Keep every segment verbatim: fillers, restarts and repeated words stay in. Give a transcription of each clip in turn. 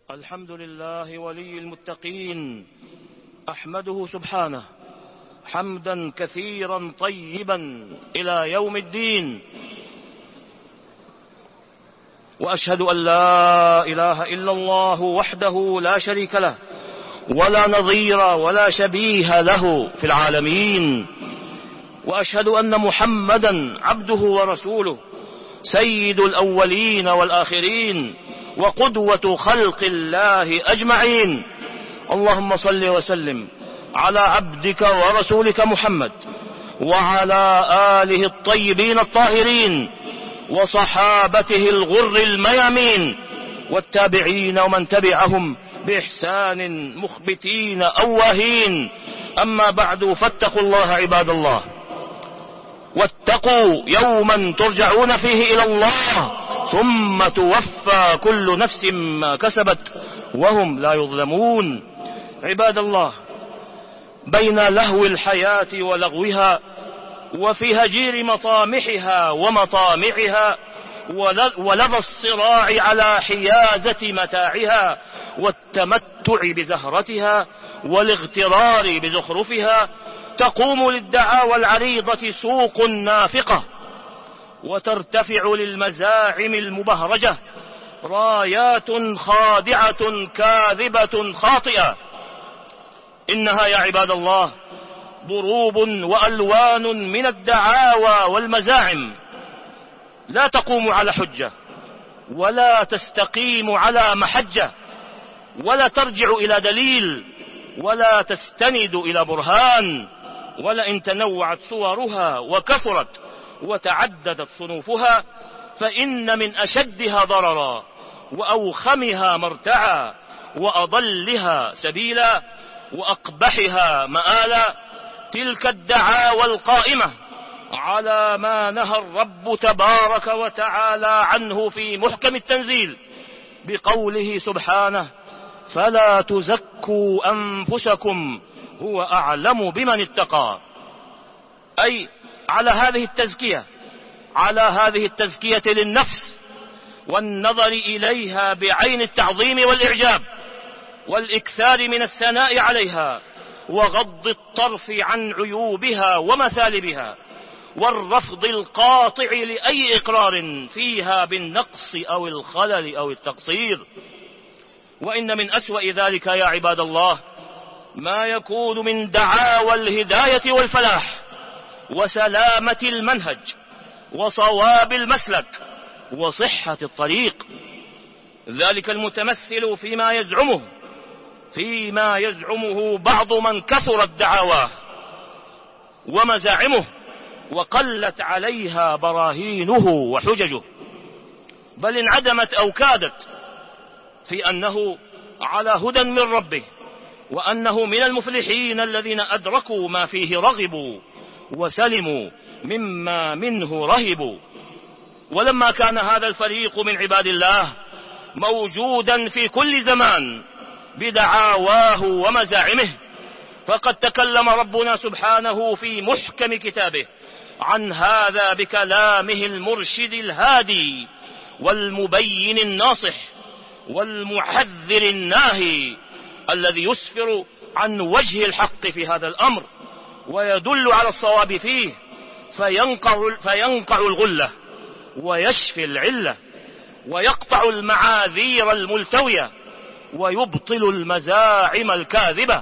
الحمد لله ولي المتقين، أحمده سبحانه حمدا كثيرا طيبا إلى يوم الدين، وأشهد أن لا إله إلا الله وحده لا شريك له ولا نظير ولا شبيه له في العالمين، وأشهد أن محمدا عبده ورسوله سيد الأولين والآخرين وقدوة خلق الله أجمعين. اللهم صل وسلم على عبدك ورسولك محمد وعلى آله الطيبين الطاهرين وصحابته الغر الميامين والتابعين ومن تبعهم بإحسان مخبتين أواهين. أما بعد، فاتقوا الله عباد الله، واتقوا يوما ترجعون فيه إلى الله ثم توفى كل نفس ما كسبت وهم لا يظلمون. عباد الله، بين لهو الحياة ولغوها وفي هجير مطامحها ومطامعها ولظى الصراع على حيازة متاعها والتمتع بزهرتها والاغترار بزخرفها، تقوم للدعاوى العريضة سوق نافقة، وترتفع للمزاعم المبهرجة رايات خادعة كاذبة خاطئة. إنها يا عباد الله ضروب وألوان من الدعاوى والمزاعم لا تقوم على حجة ولا تستقيم على محجة ولا ترجع إلى دليل ولا تستند إلى برهان، ولئن تنوعت صورها وكثرت وتعددت صنوفها فإن من أشدها ضررا وأوخمها مرتعا وأضلها سبيلا وأقبحها مآلا تلك الدعاوى القائمة على ما نهى الرب تبارك وتعالى عنه في محكم التنزيل بقوله سبحانه: فلا تزكوا أنفسكم هو أعلم بمن اتقى. أي على هذه التزكية على هذه التزكية للنفس والنظر إليها بعين التعظيم والإعجاب والإكثار من الثناء عليها وغض الطرف عن عيوبها ومثالبها والرفض القاطع لأي إقرار فيها بالنقص أو الخلل أو التقصير. وإن من أسوأ ذلك يا عباد الله ما يكون من دعاوى الهداية والفلاح وسلامة المنهج وصواب المسلك وصحة الطريق، ذلك المتمثل فيما يزعمه فيما يزعمه بعض من كثرت دعاواه ومزاعمه وقلت عليها براهينه وحججه، بل انعدمت أو كادت، في أنه على هدى من ربه وأنه من المفلحين الذين أدركوا ما فيه رغبوا وسلموا مما منه رهبوا. ولما كان هذا الفريق من عباد الله موجودا في كل زمان بدعاواه ومزاعمه، فقد تكلم ربنا سبحانه في محكم كتابه عن هذا بكلامه المرشد الهادي والمبين الناصح والمحذر الناهي الذي يسفر عن وجه الحق في هذا الأمر ويدل على الصواب فيه فينقع, فينقع الغلة ويشفي العلة ويقطع المعاذير الملتوية ويبطل المزاعم الكاذبة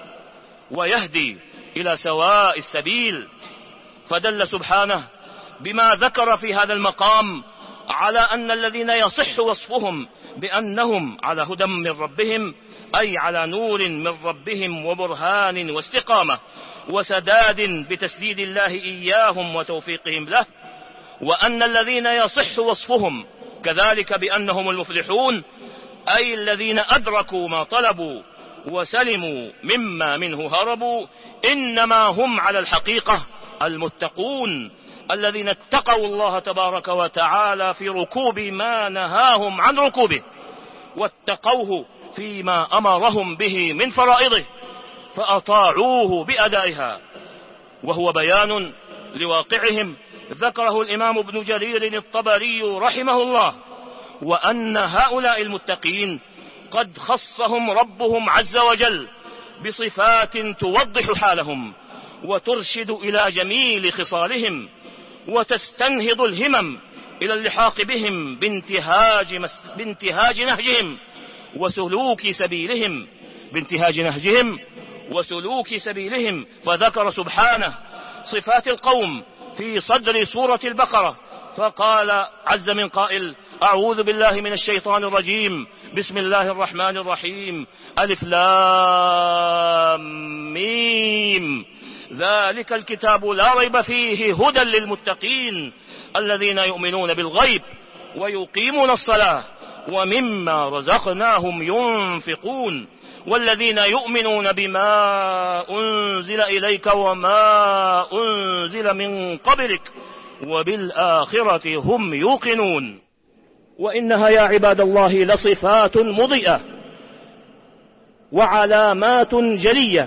ويهدي إلى سواء السبيل. فدل سبحانه بما ذكر في هذا المقام على أن الذين يصح وصفهم بأنهم على هدى من ربهم أي على نور من ربهم وبرهان واستقامة وسداد بتسديد الله إياهم وتوفيقهم له، وأن الذين يصح وصفهم كذلك بأنهم المفلحون أي الذين أدركوا ما طلبوا وسلموا مما منه هربوا، إنما هم على الحقيقة المتقون الذين اتقوا الله تبارك وتعالى في ركوب ما نهاهم عن ركوبه واتقوه فيما أمرهم به من فرائضه فأطاعوه بأدائها، وهو بيان لواقعهم ذكره الإمام ابن جرير الطبري رحمه الله، وأن هؤلاء المتقين قد خصهم ربهم عز وجل بصفات توضح حالهم وترشد إلى جميل خصالهم وتستنهض الهمم إلى اللحاق بهم بانتهاج, مس... بانتهاج نهجهم وسلوك سبيلهم بانتهاج نهجهم وسلوك سبيلهم. فذكر سبحانه صفات القوم في صدر سورة البقرة فقال عز من قائل: أعوذ بالله من الشيطان الرجيم، بسم الله الرحمن الرحيم، ألف لام ميم، ذلك الكتاب لا ريب فيه هدى للمتقين الذين يؤمنون بالغيب ويقيمون الصلاة ومما رزقناهم ينفقون والذين يؤمنون بما أنزل إليك وما أنزل من قبلك وبالآخرة هم يوقنون. وإنها يا عباد الله لصفات مضيئة وعلامات جلية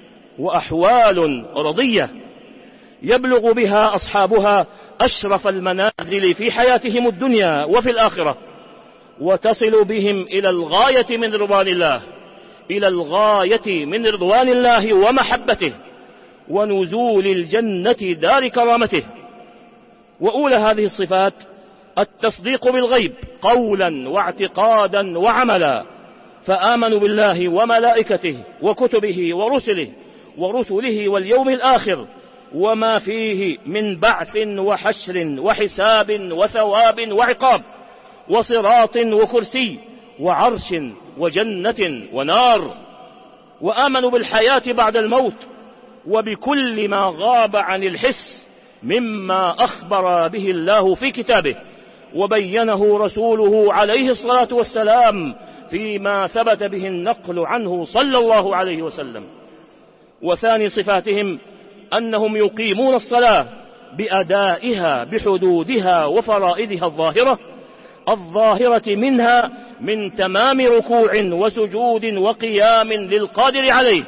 وأحوال رضية يبلغ بها أصحابها أشرف المنازل في حياتهم الدنيا وفي الآخرة، وتصل بهم إلى الغاية من رضوان الله إلى الغاية من رضوان الله ومحبته ونزول الجنة دار كرامته. وأولى هذه الصفات التصديق بالغيب قولا واعتقادا وعملا، فآمنوا بالله وملائكته وكتبه ورسله ورسله واليوم الآخر وما فيه من بعث وحشر وحساب وثواب وعقاب وصراط وكرسي وعرش وجنة ونار، وآمنوا بالحياة بعد الموت وبكل ما غاب عن الحس مما أخبر به الله في كتابه وبينه رسوله عليه الصلاة والسلام فيما ثبت به النقل عنه صلى الله عليه وسلم. وثاني صفاتهم أنهم يقيمون الصلاة بأدائها بحدودها وفرائضها الظاهرة الظاهرة منها من تمام ركوع وسجود وقيام للقادر عليه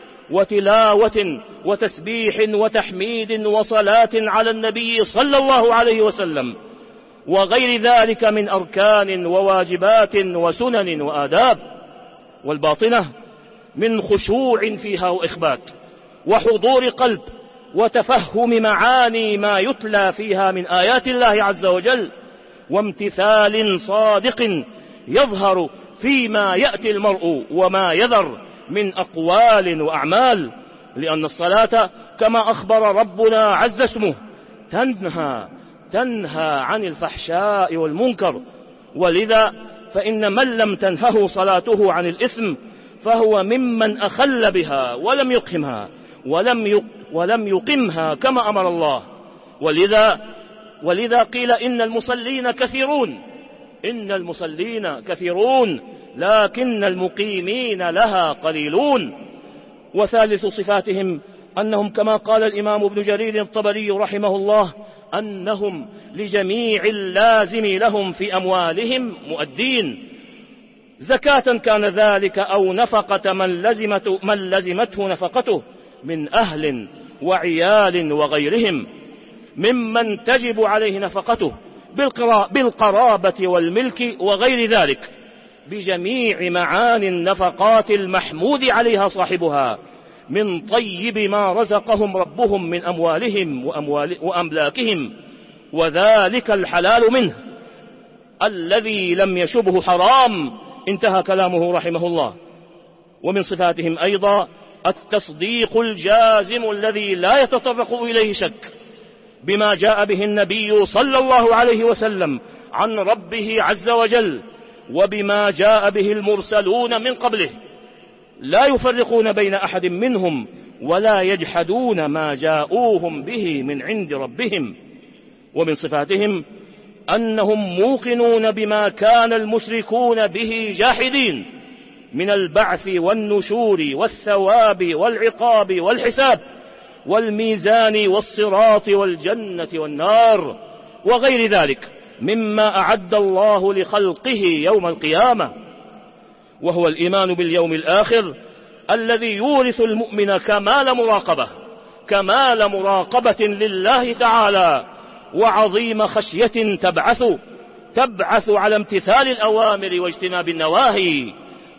وتلاوة وتسبيح وتحميد وصلاة على النبي صلى الله عليه وسلم وغير ذلك من أركان وواجبات وسنن وآداب. والباطنة من خشوع فيها وإخبات وحضور قلب وتفهم معاني ما يتلى فيها من آيات الله عز وجل وامتثال صادق يظهر فيما يأتي المرء وما يذر من أقوال وأعمال، لأن الصلاة كما أخبر ربنا عز اسمه تنهى تنهى عن الفحشاء والمنكر، ولذا فإن من لم تنهه صلاته عن الإثم فهو ممن أخل بها ولم يقمها ولم ولم يقمها كما أمر الله. ولذا ولذا قيل إن المصلين كثيرون إن المصلين كثيرون لكن المقيمين لها قليلون. وثالث صفاتهم أنهم كما قال الإمام ابن جرير الطبري رحمه الله أنهم لجميع اللازم لهم في أموالهم مؤدين، زكاة كان ذلك أو نفقة من, لزمت من لزمته نفقته من أهل وعيال وغيرهم ممن تجب عليه نفقته بالقرابة والملك وغير ذلك بجميع معاني النفقات المحمود عليها صاحبها من طيب ما رزقهم ربهم من أموالهم وأموال وأملاكهم، وذلك الحلال منه الذي لم يشبه حرام. انتهى كلامه رحمه الله. ومن صفاتهم أيضا التصديق الجازم الذي لا يتطرق إليه شك بما جاء به النبي صلى الله عليه وسلم عن ربه عز وجل وبما جاء به المرسلون من قبله، لا يفرقون بين أحد منهم ولا يجحدون ما جاءوهم به من عند ربهم. ومن صفاتهم أنهم موقنون بما كان المشركون به جاحدين من البعث والنشور والثواب والعقاب والحساب والميزان والصراط والجنة والنار وغير ذلك مما أعد الله لخلقه يوم القيامة، وهو الإيمان باليوم الآخر الذي يورث المؤمن كمال مراقبة كمال مراقبة لله تعالى وعظيم خشية تبعث تبعث على امتثال الأوامر واجتناب النواهي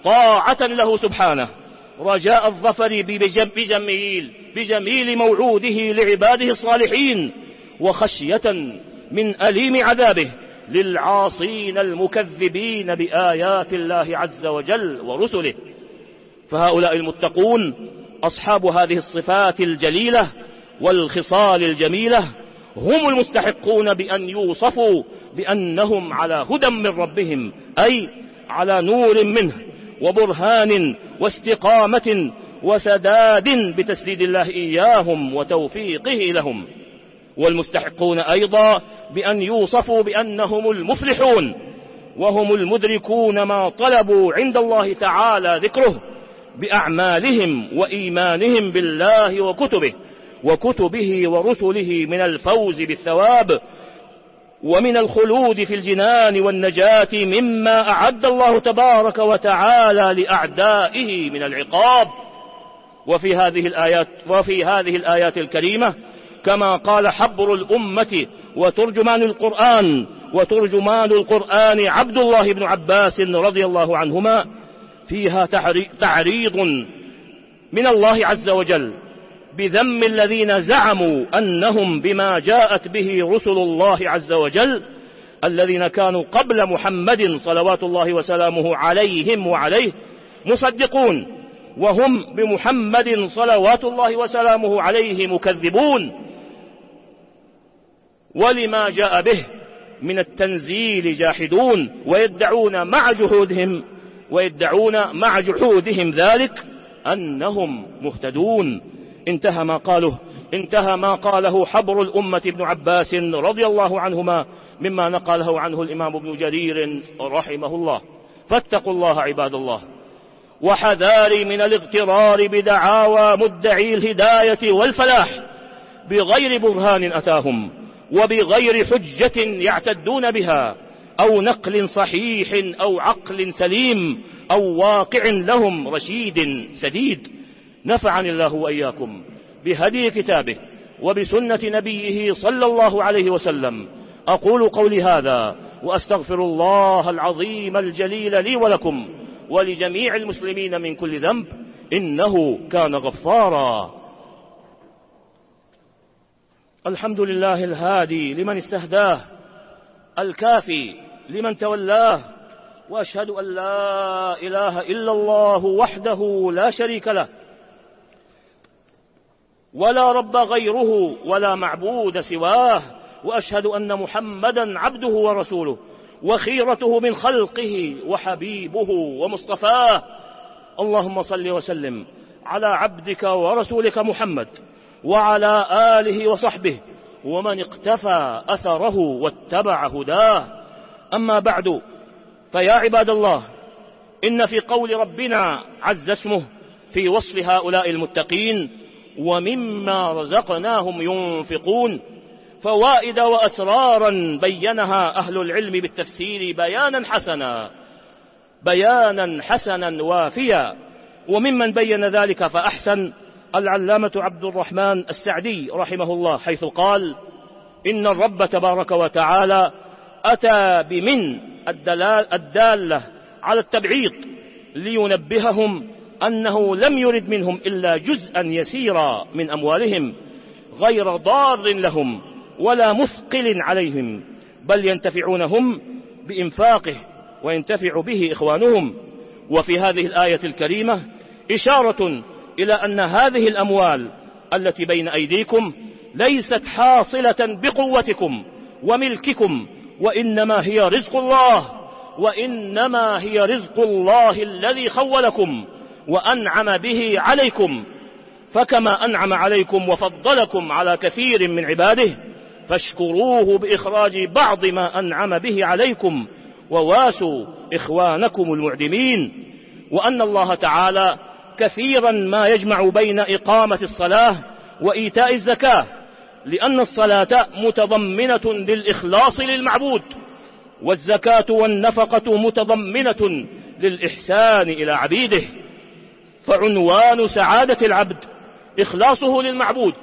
طاعة له سبحانه رجاء الظفر بجميل, بجميل موعوده لعباده الصالحين، وخشية من أليم عذابه للعاصين المكذبين بآيات الله عز وجل ورسله. فهؤلاء المتقون أصحاب هذه الصفات الجليلة والخصال الجميلة هم المستحقون بأن يوصفوا بأنهم على هدى من ربهم، أي على نور منه وبرهان واستقامة وسداد بتسديد الله إياهم وتوفيقه لهم. والمستحقون أيضا بأن يوصفوا بأنهم المفلحون، وهم المدركون ما طلبوا عند الله تعالى ذكره بأعمالهم وإيمانهم بالله وكتبه وكتبه ورسله من الفوز بالثواب ومن الخلود في الجنان والنجاة مما أعد الله تبارك وتعالى لأعدائه من العقاب. وفي هذه الآيات, وفي هذه الآيات الكريمة كما قال حبر الأمة وترجمان القرآن وترجمان القرآن عبد الله بن عباس رضي الله عنهما، فيها تعريض من الله عز وجل بذم الذين زعموا أنهم بما جاءت به رسل الله عز وجل الذين كانوا قبل محمد صلوات الله وسلامه عليهم وعليه مصدقون، وهم بمحمد صلوات الله وسلامه عليه مكذبون ولما جاء به من التنزيل جاحدون، ويدعون مع جحودهم ويدعون مع جحودهم ذلك أنهم مهتدون. انتهى ما قاله انتهى ما قاله حبر الأمة ابن عباس رضي الله عنهما مما نقله عنه الإمام ابن جرير رحمه الله. فاتقوا الله عباد الله، وحذاري من الاغترار بدعاوى مدعي الهداية والفلاح بغير برهان أتاهم وبغير حجة يعتدون بها أو نقل صحيح أو عقل سليم أو واقع لهم رشيد سديد. نفعني الله وإياكم بهدي كتابه وبسنة نبيه صلى الله عليه وسلم. أقول قولي هذا وأستغفر الله العظيم الجليل لي ولكم ولجميع المسلمين من كل ذنب، إنه كان غفارا. الحمد لله الهادي لمن استهداه، الكافي لمن تولاه، وأشهد أن لا إله إلا الله وحده لا شريك له ولا رب غيره ولا معبود سواه، وأشهد أن محمدا عبده ورسوله وخيرته من خلقه وحبيبه ومصطفاه. اللهم صل وسلم على عبدك ورسولك محمد وعلى آله وصحبه ومن اقتفى أثره واتبع هداه. أما بعد، فيا عباد الله، إن في قول ربنا عز اسمه في وصف هؤلاء المتقين ومما رزقناهم ينفقون فوائد وأسرارا بينها أهل العلم بالتفسير بيانا حسنا بيانا حسنا وافيا. وممن بين ذلك فأحسن العلامة عبد الرحمن السعدي رحمه الله، حيث قال: إن الرب تبارك وتعالى أتى بمن الدالة على التبعيض لينبههم أنه لم يرد منهم إلا جزءا يسيرا من أموالهم غير ضار لهم ولا مثقل عليهم، بل ينتفعونهم بإنفاقه وينتفع به إخوانهم. وفي هذه الآية الكريمة إشارة إلى أن هذه الأموال التي بين أيديكم ليست حاصلة بقوتكم وملككم، وإنما هي رزق الله وإنما هي رزق الله الذي خولكم وأنعم به عليكم. فكما أنعم عليكم وفضلكم على كثير من عباده فاشكروه بإخراج بعض ما أنعم به عليكم وواسوا إخوانكم المعدمين. وأن الله تعالى كثيرا ما يجمع بين إقامة الصلاة وإيتاء الزكاة، لأن الصلاة متضمنة للإخلاص للمعبود، والزكاة والنفقة متضمنة للإحسان إلى عبيده. فعنوان سعادة العبد إخلاصه للمعبود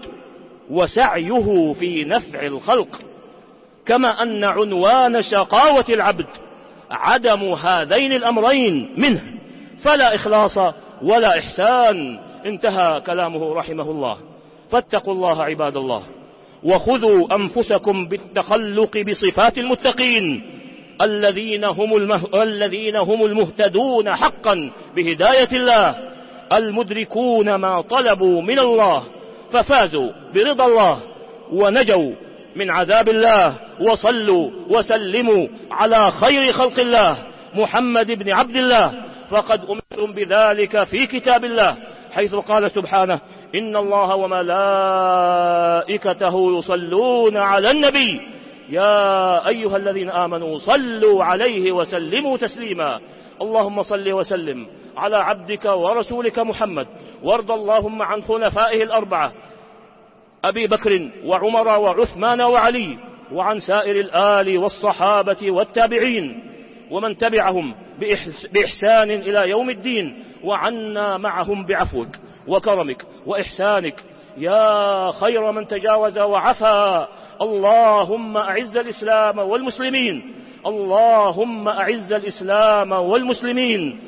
وسعيه في نفع الخلق، كما أن عنوان شقاوة العبد عدم هذين الأمرين منه، فلا إخلاص ولا إحسان. انتهى كلامه رحمه الله. فاتقوا الله عباد الله، وخذوا أنفسكم بالتخلق بصفات المتقين الذين هم, المه... الذين هم المهتدون حقا بهداية الله، المدركون ما طلبوا من الله ففازوا برضا الله ونجوا من عذاب الله. وصلوا وسلموا على خير خلق الله محمد بن عبد الله، فقد أمرتم بذلك في كتاب الله، حيث قال سبحانه: إن الله وملائكته يصلون على النبي يا أيها الذين آمنوا صلوا عليه وسلموا تسليما. اللهم صل وسلم على عبدك ورسولك محمد، وارض اللهم عن خلفائه الأربعة أبي بكر وعمر وعثمان وعلي، وعن سائر الآل والصحابة والتابعين ومن تبعهم بإحسان إلى يوم الدين، وعنا معهم بعفوك وكرمك وإحسانك يا خير من تجاوز وعفا. اللهم أعز الإسلام والمسلمين، اللهم أعز الإسلام والمسلمين،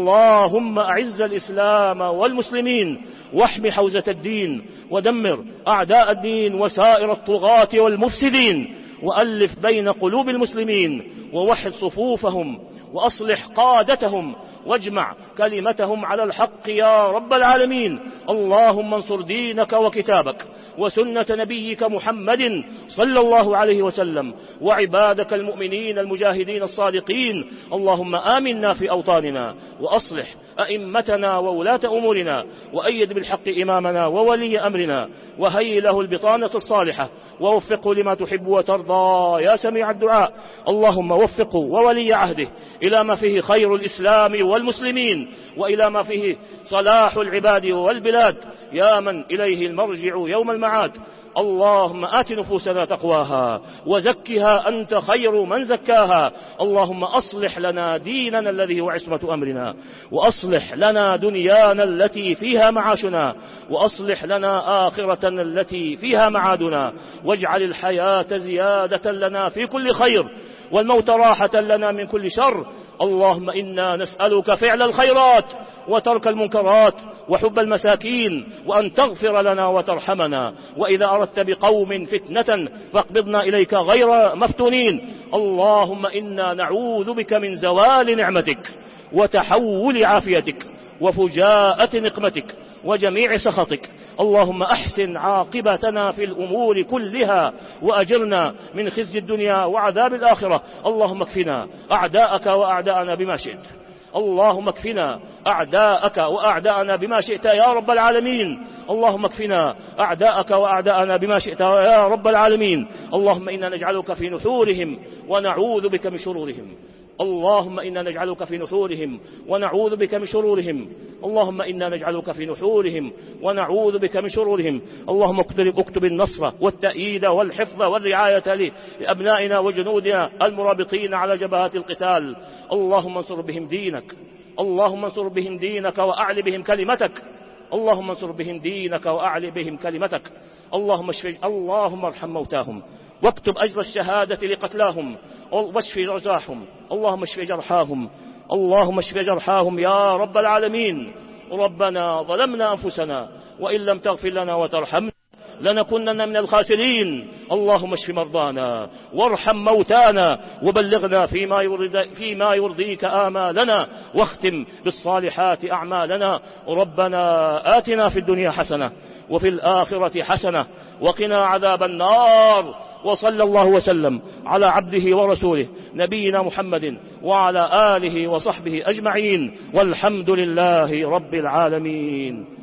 اللهم أعز الإسلام والمسلمين، واحم حوزة الدين، ودمر أعداء الدين وسائر الطغاة والمفسدين، وألف بين قلوب المسلمين، ووحد صفوفهم، وأصلح قادتهم، واجمع كلمتهم على الحق يا رب العالمين. اللهم انصر دينك وكتابك وسنة نبيك محمد صلى الله عليه وسلم، وعبادك المؤمنين المجاهدين الصادقين. اللهم آمنا في أوطاننا، وأصلح أئمتنا وولاة أمورنا، وأيد بالحق إمامنا وولي أمرنا، وهيئ له البطانة الصالحة، ووفقه لما تحب وترضى يا سميع الدعاء. اللهم وفقه وولي عهده إلى ما فيه خير الإسلام والمسلمين، وإلى ما فيه صلاح العباد والبلاد، يا من إليه المرجع يوم المعاد. اللهم آت نفوسنا تقواها وزكها أنت خير من زكاها. اللهم أصلح لنا ديننا الذي هو عصمة أمرنا، وأصلح لنا دنيانا التي فيها معاشنا، وأصلح لنا آخرتنا التي فيها معادنا، واجعل الحياة زيادة لنا في كل خير، والموت راحة لنا من كل شر. اللهم إنا نسألك فعل الخيرات وترك المنكرات وحب المساكين، وأن تغفر لنا وترحمنا، وإذا أردت بقوم فتنة فاقبضنا إليك غير مفتونين. اللهم إنا نعوذ بك من زوال نعمتك وتحول عافيتك وفجاءة نقمتك وجميع سخطك. اللهم أحسن عاقبتنا في الأمور كلها، وأجرنا من خزي الدنيا وعذاب الآخرة. اللهم اكفنا أعداءك وأعداءنا بما شئت، اللهم اكفنا أعداءك وأعداءنا بما شئت يا رب العالمين. اللهم اكفنا أعداءك وأعداءنا بما شئت يا رب العالمين. اللهم إنا نجعلك في نحورهم ونعوذ بك من شرورهم. اللهم إنا نجعلك في نحورهم ونعوذ بك من شرورهم. اللهم إنا نجعلك في نحورهم ونعوذ بك من شرورهم. اللهم اكتب النصر والتأييد والحفظ والرعاية لأبنائنا وجنودنا المرابطين على جبهات القتال. اللهم انصر بهم دينك، اللهم انصر بهم دينك وأعل بهم كلمتك، اللهم انصر بهم دينك وأعل بهم كلمتك. اللهم اشف، اللهم ارحم موتاهم، واكتب أجر الشهادة لقتلاهم، واشف جرحاهم. اللهم اشف جرحاهم، اللهم اشف جرحاهم يا رب العالمين. ربنا ظلمنا أنفسنا وإن لم تغفر لنا وترحمنا لنكونن من الخاسرين. اللهم اشف مرضانا وارحم موتانا، وبلغنا فيما, يرضي فيما يرضيك آمالنا، واختم بالصالحات أعمالنا. ربنا آتنا في الدنيا حسنة وفي الآخرة حسنة وقنا عذاب النار. وصلى الله وسلم على عبده ورسوله نبينا محمد وعلى آله وصحبه أجمعين، والحمد لله رب العالمين.